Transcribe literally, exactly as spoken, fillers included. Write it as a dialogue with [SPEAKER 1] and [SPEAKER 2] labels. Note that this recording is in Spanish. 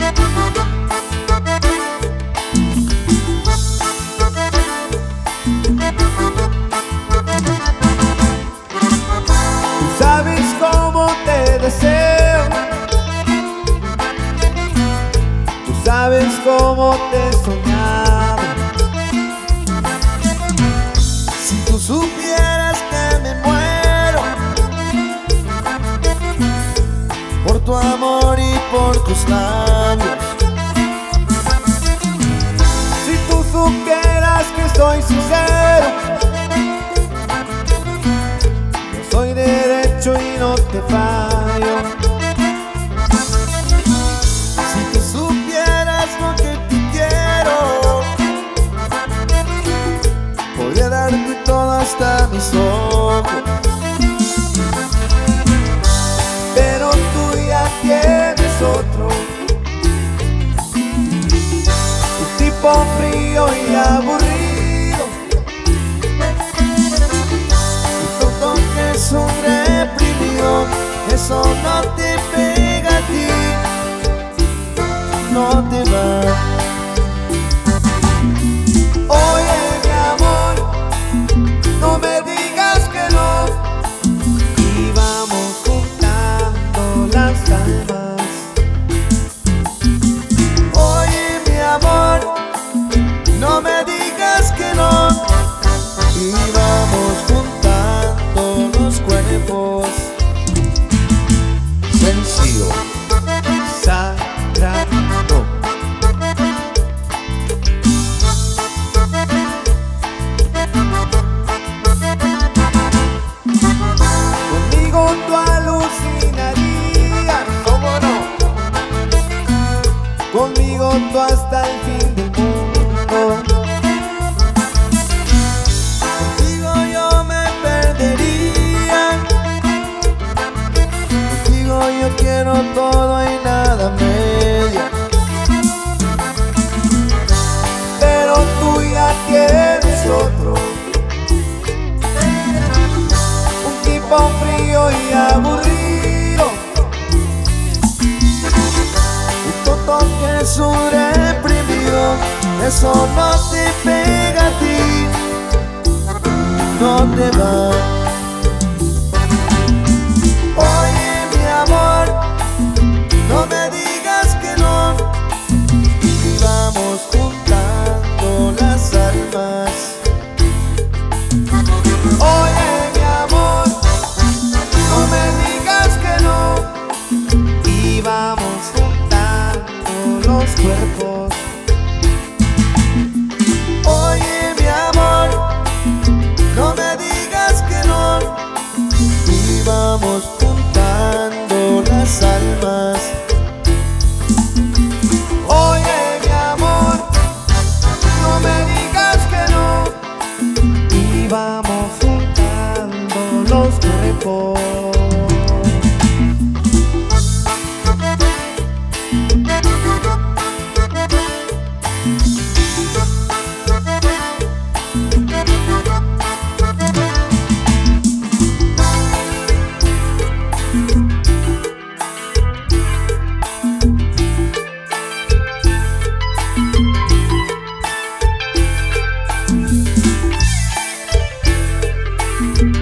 [SPEAKER 1] Sabes cómo te deseo, tú sabes cómo te he soñado.
[SPEAKER 2] Si tú supieras que me muero por tu amor y por tus labios.
[SPEAKER 1] Si tú supieras que soy sincero, yo soy derecho y no te fallo.
[SPEAKER 2] Si tú supieras lo que te quiero, podría darte todo hasta mis ojos.
[SPEAKER 1] Pero tú ya tienes otro, un tipo frío y aburrido,
[SPEAKER 2] un tonto que es un reprimido. Eso no te pega a ti, no te va.
[SPEAKER 1] Oye mi amor, no me digas que no, y vamos juntando las almas.
[SPEAKER 2] Oye mi amor, no me digas que no, y vamos juntando los cuerpos. Sencillo,
[SPEAKER 1] Sagrado. Conmigo tú alucinarías, ¿cómo no? Conmigo tú hasta el fin del mundo.
[SPEAKER 2] contigo yo me perdería, contigo yo quiero todo y nada media.
[SPEAKER 1] Pero tú ya tienes otro, un tipo frío y aburrido,
[SPEAKER 2] Un tonto que es un reprimido. Eso no te pega a ti, no te va. Oye mi amor, no me digas que no, y vamos juntando las almas.
[SPEAKER 1] oye mi amor, no me digas que no, y vamos juntando los cuerpos.
[SPEAKER 2] Oye mi amor, no me digas que no, y vamos juntando las almas.
[SPEAKER 1] Oye mi amor, no me digas que no, y vamos juntando los cuerpos.
[SPEAKER 2] Thank you.